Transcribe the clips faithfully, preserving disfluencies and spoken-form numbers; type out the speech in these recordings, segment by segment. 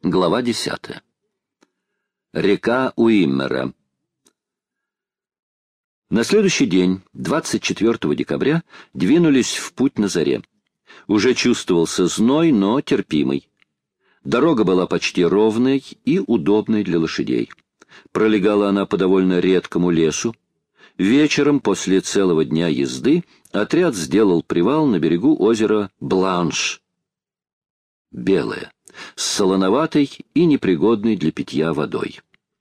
Глава десятая. Река Уиммера. На следующий день, двадцать четвёртого декабря, двинулись в путь на заре. Уже чувствовался зной, но терпимый. Дорога была почти ровной и удобной для лошадей. Пролегала она по довольно редкому лесу. Вечером, после целого дня езды, отряд сделал привал на берегу озера Бланш. Белое, с солоноватой и непригодной для питья водой.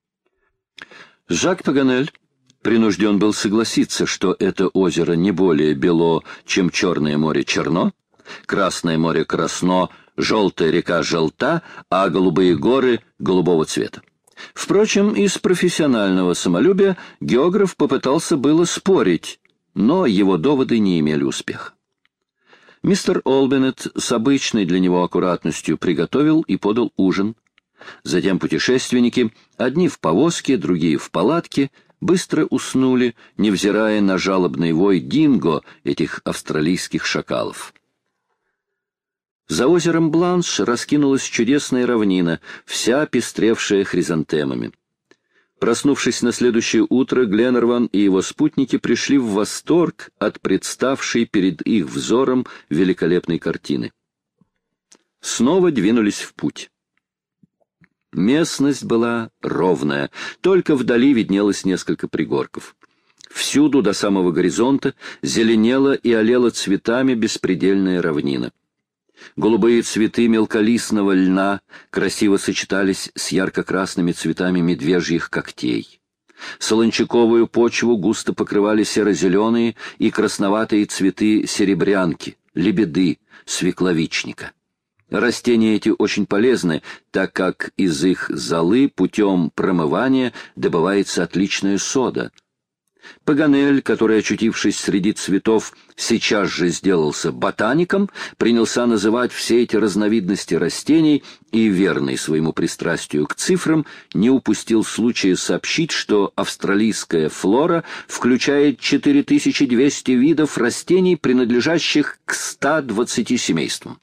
Жак Паганель принужден был согласиться, что это озеро не более бело, чем Черное море черно, Красное море красно, Желтая река желта, а голубые горы голубого цвета. Впрочем, из профессионального самолюбия географ попытался было спорить, но его доводы не имели успеха. Мистер Олбинет с обычной для него аккуратностью приготовил и подал ужин. Затем путешественники, одни в повозке, другие в палатке, быстро уснули, невзирая на жалобный вой динго, этих австралийских шакалов. За озером Бланш раскинулась чудесная равнина, вся пестревшая хризантемами. Проснувшись на следующее утро, Гленнерван и его спутники пришли в восторг от представшей перед их взором великолепной картины. Снова двинулись в путь. Местность была ровная, только вдали виднелось несколько пригорков. Всюду до самого горизонта зеленела и олела цветами беспредельная равнина. Голубые цветы мелколистного льна красиво сочетались с ярко-красными цветами медвежьих когтей. Солончаковую почву густо покрывали серо-зеленые и красноватые цветы серебрянки, лебеды, свекловичника. Растения эти очень полезны, так как из их золы путем промывания добывается отличная сода. Паганель, который, очутившись среди цветов, сейчас же сделался ботаником, принялся называть все эти разновидности растений и, верный своему пристрастию к цифрам, не упустил случая сообщить, что австралийская флора включает четыре тысячи двести видов растений, принадлежащих к ста двадцати семействам.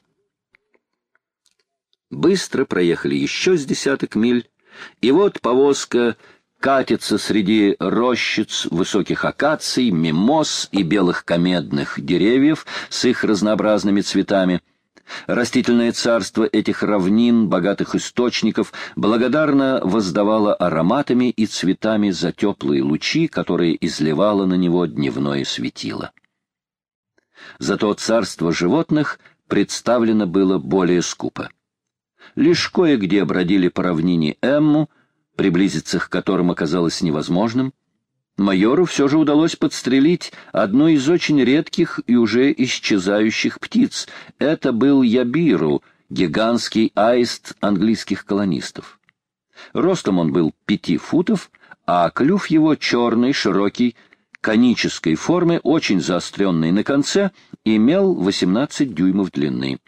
Быстро проехали еще с десяток миль, и вот повозка катится среди рощиц высоких акаций, мимоз и белых комедных деревьев с их разнообразными цветами. Растительное царство этих равнин, богатых источников, благодарно воздавало ароматами и цветами за теплые лучи, которые изливало на него дневное светило. Зато царство животных представлено было более скупо. Лишь кое-где бродили по равнине Эмму, приблизиться к которым оказалось невозможным. Майору все же удалось подстрелить одну из очень редких и уже исчезающих птиц. Это был ябиру, гигантский аист английских колонистов. Ростом он был пяти футов, а клюв его черный, широкий, конической формы, очень заостренный на конце, имел восемнадцать дюймов длины.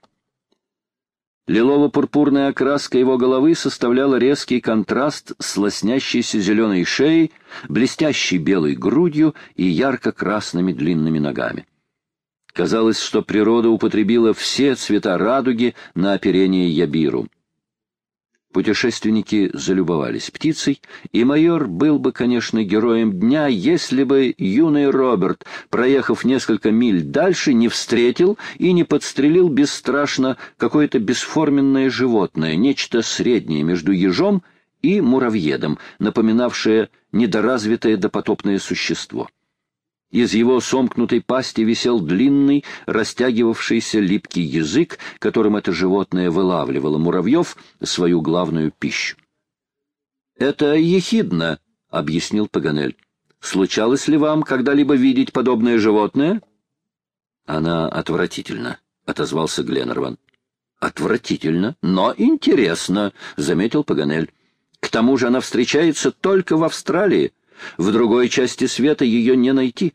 Лилово-пурпурная окраска его головы составляла резкий контраст с лоснящейся зеленой шеей, блестящей белой грудью и ярко-красными длинными ногами. Казалось, что природа употребила все цвета радуги на оперение ябиру. Путешественники залюбовались птицей, и майор был бы, конечно, героем дня, если бы юный Роберт, проехав несколько миль дальше, не встретил и не подстрелил бесстрашно какое-то бесформенное животное, нечто среднее между ежом и муравьедом, напоминавшее недоразвитое допотопное существо. Из его сомкнутой пасти висел длинный, растягивавшийся липкий язык, которым это животное вылавливало муравьев свою главную пищу. — Это ехидна, — объяснил Паганель. — Случалось ли вам когда-либо видеть подобное животное? — Она отвратительна, — отозвался Гленнерван. — Отвратительно, но интересно, — заметил Паганель. — К тому же она встречается только в Австралии. В другой части света ее не найти.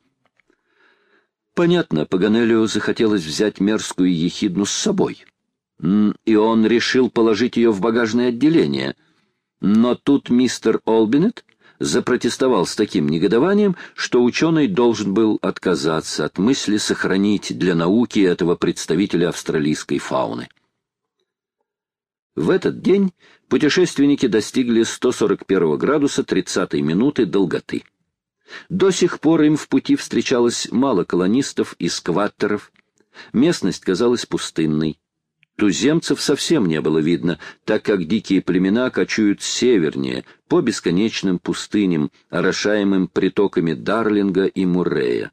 Понятно, Паганелю захотелось взять мерзкую ехидну с собой, и он решил положить ее в багажное отделение. Но тут мистер Олбинет запротестовал с таким негодованием, что ученый должен был отказаться от мысли сохранить для науки этого представителя австралийской фауны. В этот день путешественники достигли сто сорок первого градуса тридцатой минуты долготы. До сих пор им в пути встречалось мало колонистов и скваттеров. Местность казалась пустынной. Туземцев совсем не было видно, так как дикие племена кочуют севернее, по бесконечным пустыням, орошаемым притоками Дарлинга и Муррея.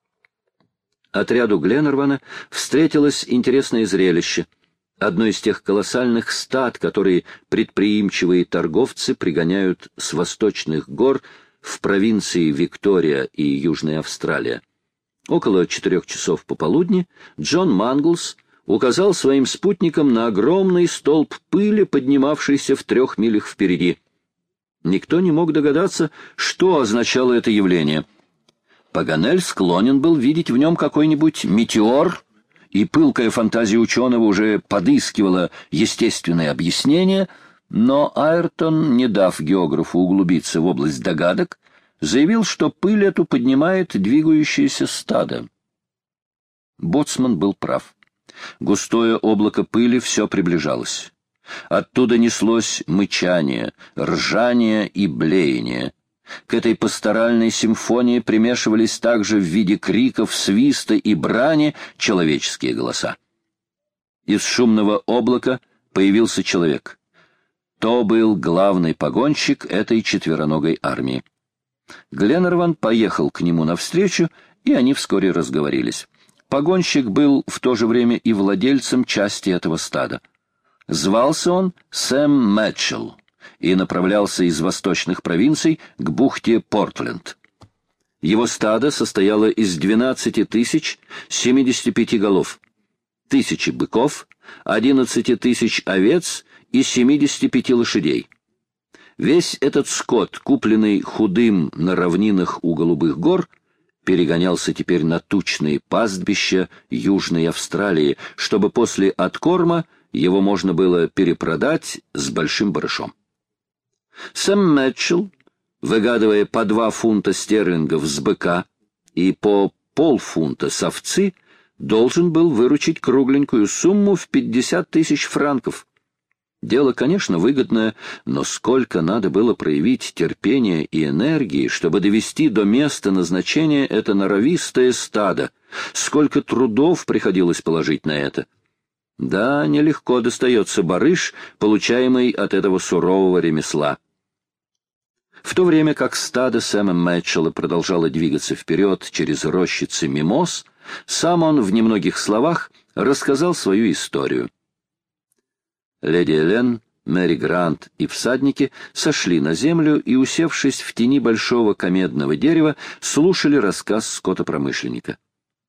Отряду Гленарвана встретилось интересное зрелище. Одно из тех колоссальных стад, которые предприимчивые торговцы пригоняют с восточных гор в провинции Виктория и Южная Австралия. Около четырех часов пополудни Джон Манглс указал своим спутникам на огромный столб пыли, поднимавшийся в трех милях впереди. Никто не мог догадаться, что означало это явление. Паганель склонен был видеть в нем какой-нибудь метеор, и пылкая фантазия ученого уже подыскивала естественное объяснение, но Айртон, не дав географу углубиться в область догадок, заявил, что пыль эту поднимает двигающееся стадо. Боцман был прав. Густое облако пыли все приближалось. Оттуда неслось мычание, ржание и блеяние. К этой пасторальной симфонии примешивались также в виде криков, свиста и брани человеческие голоса. Из шумного облака появился человек. То был главный погонщик этой четвероногой армии. Гленарван поехал к нему навстречу, и они вскоре разговорились. Погонщик был в то же время и владельцем части этого стада. Звался он Сэм Мэтчелл и направлялся из восточных провинций к бухте Портленд. Его стадо состояло из двенадцати тысяч семидесяти пяти голов, тысячи быков, одиннадцати тысяч овец и семидесяти пяти лошадей. Весь этот скот, купленный худым на равнинах у Голубых гор, перегонялся теперь на тучные пастбища Южной Австралии, чтобы после откорма его можно было перепродать с большим барышом. Сэм Мэтчелл, выгадывая по два фунта стерлингов с быка и по полфунта с овцы, должен был выручить кругленькую сумму в пятьдесят тысяч франков. Дело, конечно, выгодное, но сколько надо было проявить терпения и энергии, чтобы довести до места назначения это норовистое стадо, сколько трудов приходилось положить на это. Да, нелегко достается барыш, получаемый от этого сурового ремесла. В то время как стадо Сэма Мэтчелла продолжало двигаться вперед через рощицы мимоз, сам он в немногих словах рассказал свою историю. Леди Элен, Мэри Грант и всадники сошли на землю и, усевшись в тени большого комедного дерева, слушали рассказ скотопромышленника.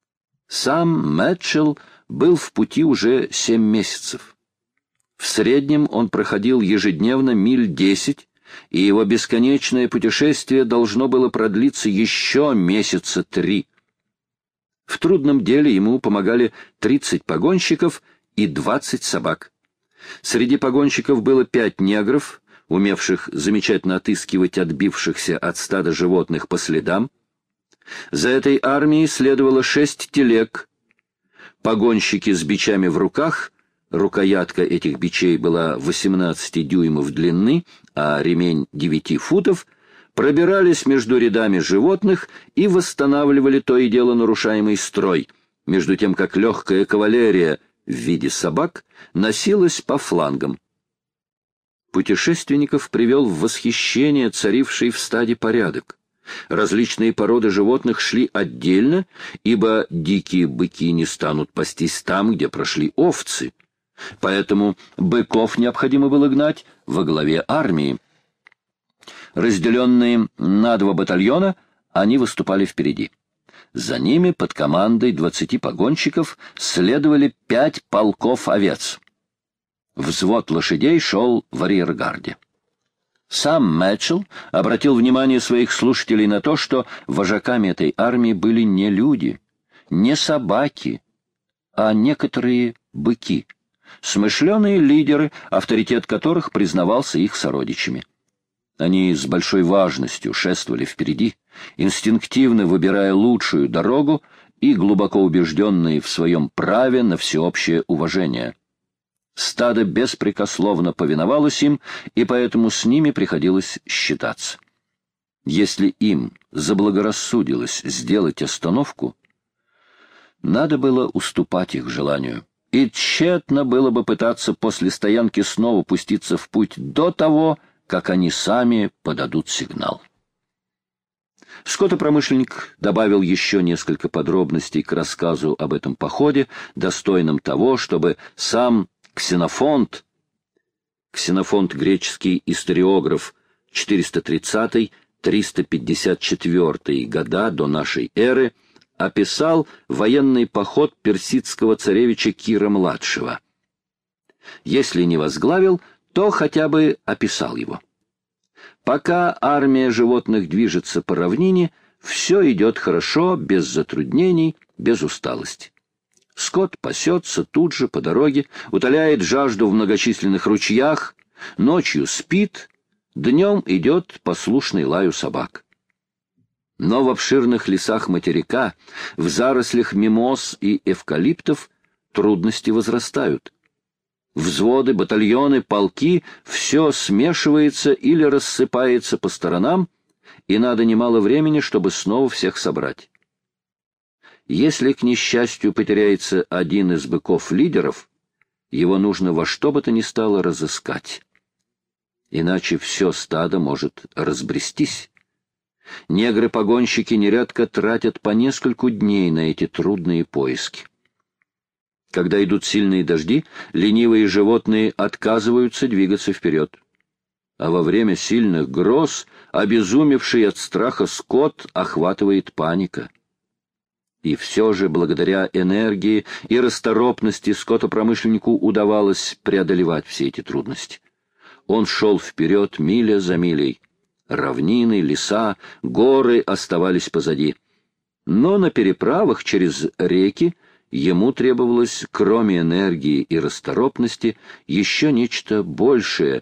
Сам Мэтчелл был в пути уже семь месяцев. В среднем он проходил ежедневно миль десять, и его бесконечное путешествие должно было продлиться еще месяца три. В трудном деле ему помогали тридцать погонщиков и двадцать собак. Среди погонщиков было пять негров, умевших замечательно отыскивать отбившихся от стада животных по следам. За этой армией следовало шесть телег. Погонщики с бичами в руках, рукоятка этих бичей была восемнадцати дюймов длины, а ремень девяти футов, пробирались между рядами животных и восстанавливали то и дело нарушаемый строй, между тем как легкая кавалерия в виде собак носилась по флангам. Путешественников привел в восхищение царивший в стаде порядок. Различные породы животных шли отдельно, ибо дикие быки не станут пастись там, где прошли овцы. Поэтому быков необходимо было гнать во главе армии. Разделенные на два батальона, они выступали впереди. За ними под командой двадцати погонщиков следовали пять полков овец. Взвод лошадей шел в арьергарде. Сам Мэтчелл обратил внимание своих слушателей на то, что вожаками этой армии были не люди, не собаки, а некоторые быки, смышленые лидеры, авторитет которых признавался их сородичами. Они с большой важностью шествовали впереди, инстинктивно выбирая лучшую дорогу и глубоко убежденные в своем праве на всеобщее уважение. Стадо беспрекословно повиновалось им, и поэтому с ними приходилось считаться. Если им заблагорассудилось сделать остановку, надо было уступать их желанию, и тщетно было бы пытаться после стоянки снова пуститься в путь до того, как они сами подадут сигнал. Скотопромышленник добавил еще несколько подробностей к рассказу об этом походе, достойном того, чтобы сам Ксенофонт, Ксенофонт греческий историограф, четыреста тридцатый — триста пятьдесят четвёртый года до нашей эры, описал военный поход персидского царевича Кира-младшего. Если не возглавил, то хотя бы описал его. Пока армия животных движется по равнине, все идет хорошо, без затруднений, без усталости. Скот пасется тут же по дороге, утоляет жажду в многочисленных ручьях, ночью спит, днем идет послушный лаю собак. Но в обширных лесах материка, в зарослях мимоз и эвкалиптов трудности возрастают. Взводы, батальоны, полки — все смешивается или рассыпается по сторонам, и надо немало времени, чтобы снова всех собрать. Если, к несчастью, потеряется один из быков-лидеров, его нужно во что бы то ни стало разыскать. Иначе все стадо может разбрестись. Негры-погонщики нередко тратят по нескольку дней на эти трудные поиски. Когда идут сильные дожди, ленивые животные отказываются двигаться вперед. А во время сильных гроз обезумевший от страха скот охватывает паника. И все же, благодаря энергии и расторопности, скотопромышленнику удавалось преодолевать все эти трудности. Он шел вперед миля за милей. Равнины, леса, горы оставались позади. Но на переправах через реки ему требовалось, кроме энергии и расторопности, еще нечто большее.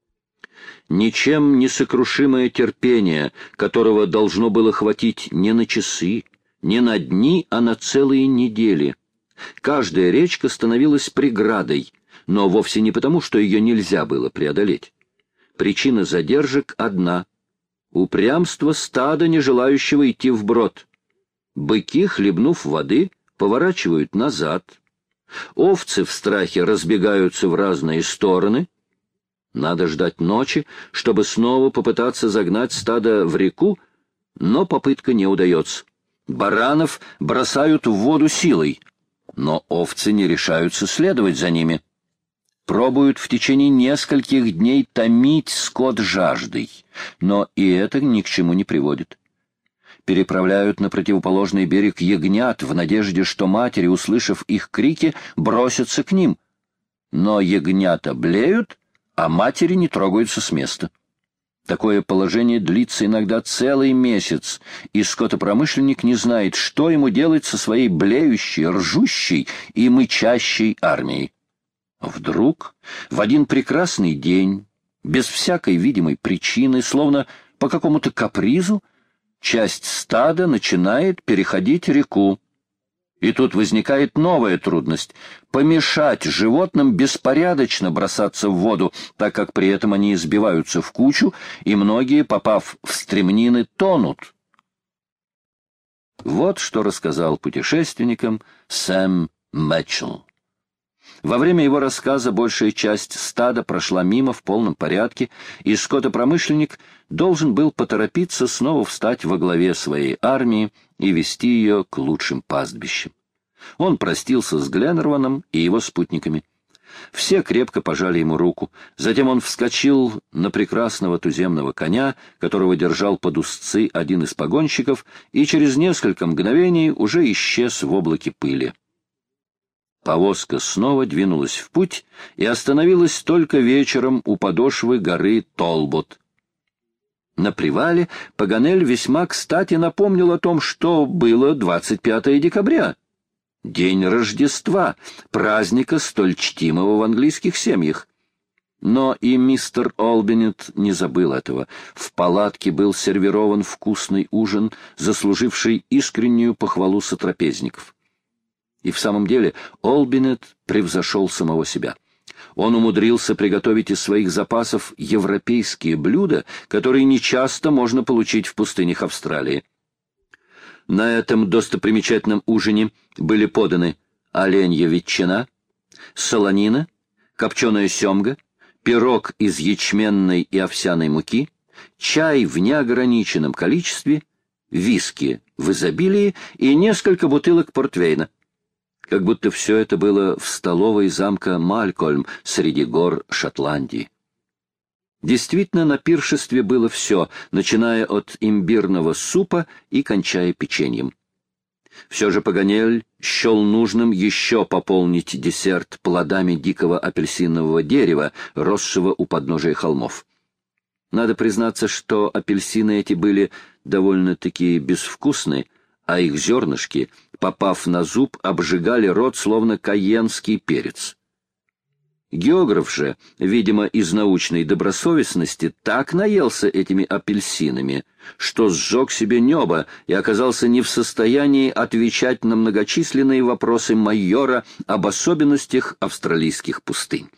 Ничем не сокрушимое терпение, которого должно было хватить не на часы, не на дни, а на целые недели. Каждая речка становилась преградой, но вовсе не потому, что ее нельзя было преодолеть. Причина задержек одна — упрямство стада, не желающего идти вброд. Быки, хлебнув воды, поворачивают назад. Овцы в страхе разбегаются в разные стороны. Надо ждать ночи, чтобы снова попытаться загнать стадо в реку, но попытка не удается. Баранов бросают в воду силой, но овцы не решаются следовать за ними. Пробуют в течение нескольких дней томить скот жаждой, но и это ни к чему не приводит. Переправляют на противоположный берег ягнят в надежде, что матери, услышав их крики, бросятся к ним. Но ягнята блеют, а матери не трогаются с места. Такое положение длится иногда целый месяц, и скотопромышленник не знает, что ему делать со своей блеющей, ржущей и мычащей армией. Вдруг, в один прекрасный день, без всякой видимой причины, словно по какому-то капризу, часть стада начинает переходить реку. И тут возникает новая трудность — помешать животным беспорядочно бросаться в воду, так как при этом они сбиваются в кучу, и многие, попав в стремнины, тонут. Вот что рассказал путешественникам Сэм Мэтчелл. Во время его рассказа большая часть стада прошла мимо в полном порядке, и скотопромышленник должен был поторопиться снова встать во главе своей армии и вести ее к лучшим пастбищам. Он простился с Гленнерваном и его спутниками. Все крепко пожали ему руку. Затем он вскочил на прекрасного туземного коня, которого держал под узцы один из погонщиков, и через несколько мгновений уже исчез в облаке пыли. Повозка снова двинулась в путь и остановилась только вечером у подошвы горы Толбот. На привале Паганель весьма кстати напомнил о том, что было двадцать пятого декабря, день Рождества, праздника, столь чтимого в английских семьях. Но и мистер Олбинет не забыл этого. В палатке был сервирован вкусный ужин, заслуживший искреннюю похвалу сотрапезников. И в самом деле Олбинет превзошел самого себя. Он умудрился приготовить из своих запасов европейские блюда, которые нечасто можно получить в пустынях Австралии. На этом достопримечательном ужине были поданы оленья ветчина, солонина, копченая семга, пирог из ячменной и овсяной муки, чай в неограниченном количестве, виски в изобилии и несколько бутылок портвейна. Как будто все это было в столовой замка Малькольм среди гор Шотландии. Действительно, на пиршестве было все, начиная от имбирного супа и кончая печеньем. Все же Паганель счел нужным еще пополнить десерт плодами дикого апельсинового дерева, росшего у подножия холмов. Надо признаться, что апельсины эти были довольно-таки безвкусны, а их зернышки, попав на зуб, обжигали рот, словно кайенский перец. Географ же, видимо, из научной добросовестности, так наелся этими апельсинами, что сжег себе небо и оказался не в состоянии отвечать на многочисленные вопросы майора об особенностях австралийских пустынь.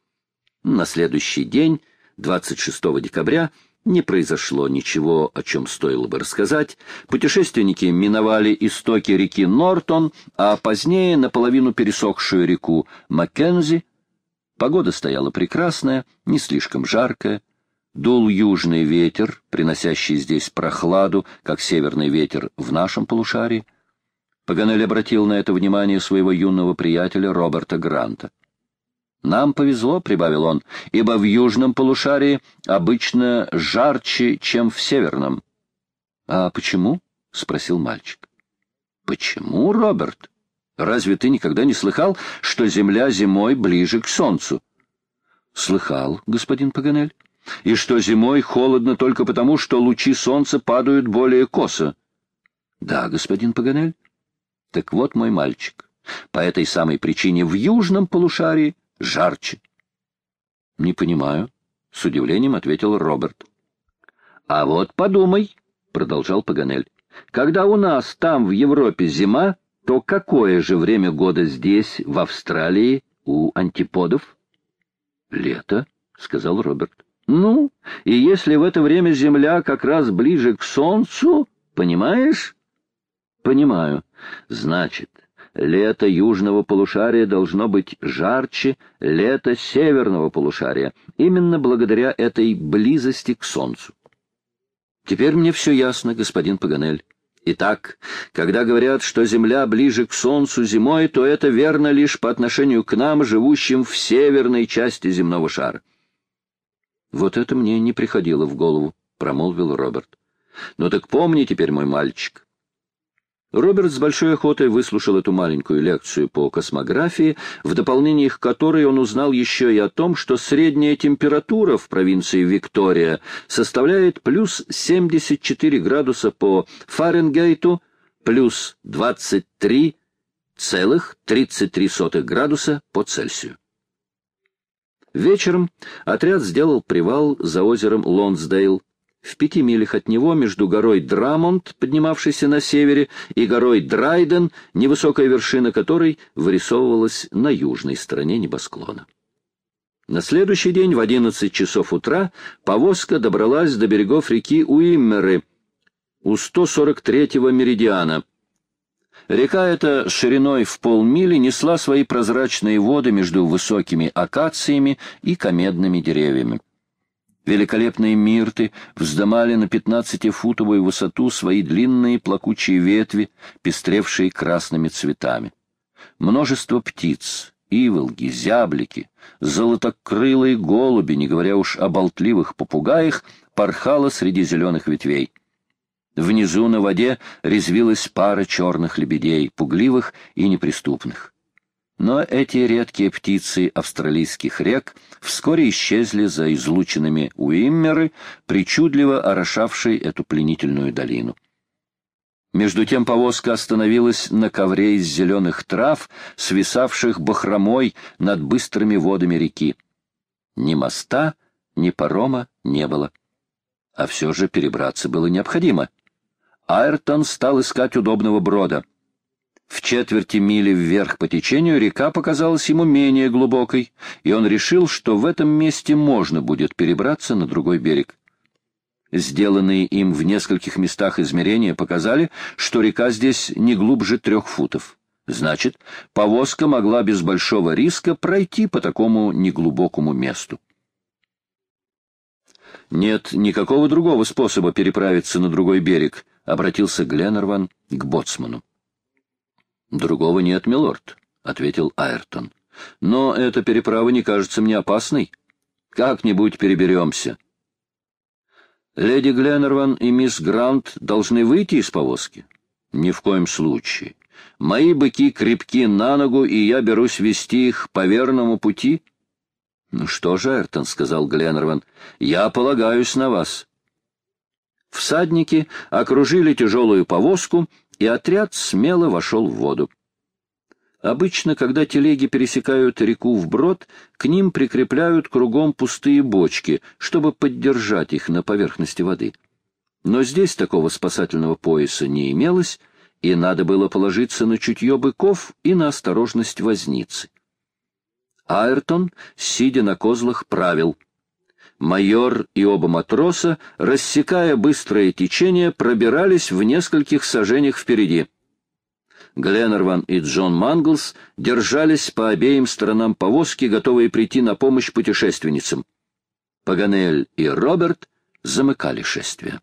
На следующий день, двадцать шестого декабря, не произошло ничего, о чем стоило бы рассказать. Путешественники миновали истоки реки Нортон, а позднее наполовину пересохшую реку Маккензи. Погода стояла прекрасная, не слишком жаркая. Дул южный ветер, приносящий здесь прохладу, как северный ветер в нашем полушарии. Паганель обратил на это внимание своего юного приятеля Роберта Гранта. «Нам повезло», — прибавил он, — «ибо в южном полушарии обычно жарче, чем в северном». «А почему?» — спросил мальчик. «Почему, Роберт? Разве ты никогда не слыхал, что Земля зимой ближе к Солнцу?» «Слыхал, господин Паганель. И что зимой холодно только потому, что лучи Солнца падают более косо». «Да, господин Паганель. Так вот, мой мальчик, по этой самой причине в южном полушарии жарче». «Не понимаю», — с удивлением ответил Роберт. «А вот подумай», — продолжал Паганель, — «когда у нас там в Европе зима, то какое же время года здесь, в Австралии, у антиподов?» «Лето», — сказал Роберт. «Ну, и если в это время Земля как раз ближе к Солнцу, понимаешь?» «Понимаю. Значит, лето южного полушария должно быть жарче лета северного полушария, именно благодаря этой близости к Солнцу». «Теперь мне все ясно, господин Паганель. Итак, когда говорят, что Земля ближе к Солнцу зимой, то это верно лишь по отношению к нам, живущим в северной части земного шара». «Вот это мне не приходило в голову», — промолвил Роберт. «Ну так помни теперь, мой мальчик». Роберт с большой охотой выслушал эту маленькую лекцию по космографии, в дополнение к которой он узнал еще и о том, что средняя температура в провинции Виктория составляет плюс семьдесят четыре градуса по Фаренгейту, плюс двадцать три целых тридцать три сотых градуса по Цельсию. Вечером отряд сделал привал за озером Лонсдейл. В пяти милях от него, между горой Драмонт, поднимавшейся на севере, и горой Драйден, невысокая вершина которой вырисовывалась на южной стороне небосклона. На следующий день в одиннадцать часов утра повозка добралась до берегов реки Уиммеры у сто сорок третьего меридиана. Река эта шириной в полмили несла свои прозрачные воды между высокими акациями и комедными деревьями. Великолепные мирты вздымали на пятнадцатифутовую высоту свои длинные плакучие ветви, пестревшие красными цветами. Множество птиц, иволги, зяблики, золотокрылые голуби, не говоря уж о болтливых попугаях, порхало среди зеленых ветвей. Внизу на воде резвилась пара черных лебедей, пугливых и неприступных. Но эти редкие птицы австралийских рек вскоре исчезли за излучинами Уиммеры, причудливо орошавшей эту пленительную долину. Между тем повозка остановилась на ковре из зеленых трав, свисавших бахромой над быстрыми водами реки. Ни моста, ни парома не было. А все же перебраться было необходимо. Айртон стал искать удобного брода. В четверти мили вверх по течению река показалась ему менее глубокой, и он решил, что в этом месте можно будет перебраться на другой берег. Сделанные им в нескольких местах измерения показали, что река здесь не глубже трех футов. Значит, повозка могла без большого риска пройти по такому неглубокому месту. «Нет никакого другого способа переправиться на другой берег», — обратился Гленарван к боцману. «Другого нет, милорд», — ответил Айртон. «Но эта переправа не кажется мне опасной. Как-нибудь переберемся». «Леди Гленарван и мисс Грант должны выйти из повозки?» «Ни в коем случае. Мои быки крепки на ногу, и я берусь вести их по верному пути». «Ну что же, Айртон», — сказал Гленарван, — «я полагаюсь на вас». Всадники окружили тяжелую повозку, и отряд смело вошел в воду. Обычно, когда телеги пересекают реку вброд, к ним прикрепляют кругом пустые бочки, чтобы поддержать их на поверхности воды. Но здесь такого спасательного пояса не имелось, и надо было положиться на чутье быков и на осторожность возницы. Айртон, сидя на козлах, правил. Майор и оба матроса, рассекая быстрое течение, пробирались в нескольких саженях впереди. Гленарван и Джон Манглс держались по обеим сторонам повозки, готовые прийти на помощь путешественницам. Паганель и Роберт замыкали шествие.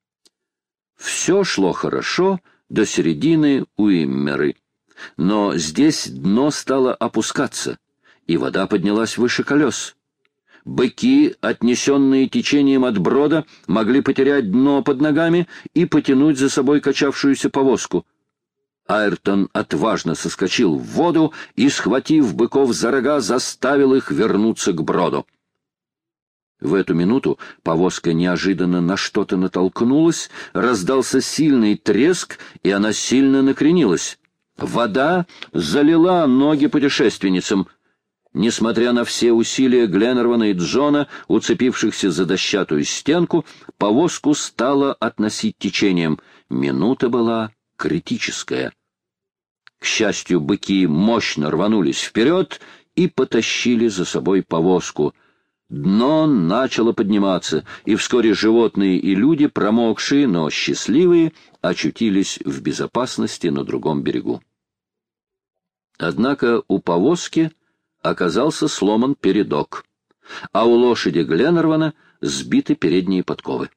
Все шло хорошо до середины Уиммеры, но здесь дно стало опускаться, и вода поднялась выше колес. Быки, отнесенные течением от брода, могли потерять дно под ногами и потянуть за собой качавшуюся повозку. Айртон отважно соскочил в воду и, схватив быков за рога, заставил их вернуться к броду. В эту минуту повозка неожиданно на что-то натолкнулась, раздался сильный треск, и она сильно накренилась. Вода залила ноги путешественницам. Несмотря на все усилия Гленарвана и Джона, уцепившихся за дощатую стенку, повозку стало относить течением. Минута была критическая. К счастью, быки мощно рванулись вперед и потащили за собой повозку. Дно начало подниматься, и вскоре животные и люди, промокшие, но счастливые, очутились в безопасности на другом берегу. Однако у повозки оказался сломан передок, а у лошади Гленарвана сбиты передние подковы.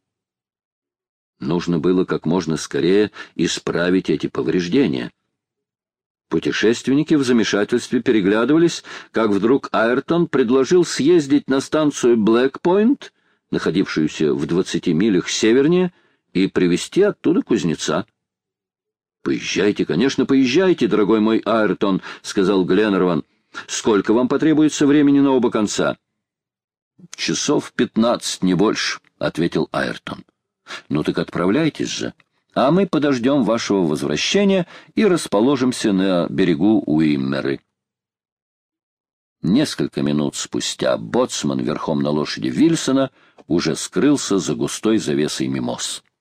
Нужно было как можно скорее исправить эти повреждения. Путешественники в замешательстве переглядывались, как вдруг Айртон предложил съездить на станцию Блэкпойнт, находившуюся в двадцати милях севернее, и привезти оттуда кузнеца. «Поезжайте, конечно, поезжайте, дорогой мой Айртон», — сказал Гленарван. «Сколько вам потребуется времени на оба конца?» «Часов пятнадцать, не больше», — ответил Айртон. «Ну так отправляйтесь же, а мы подождем вашего возвращения и расположимся на берегу Уиммеры». Несколько минут спустя боцман верхом на лошади Вильсона уже скрылся за густой завесой мимоз.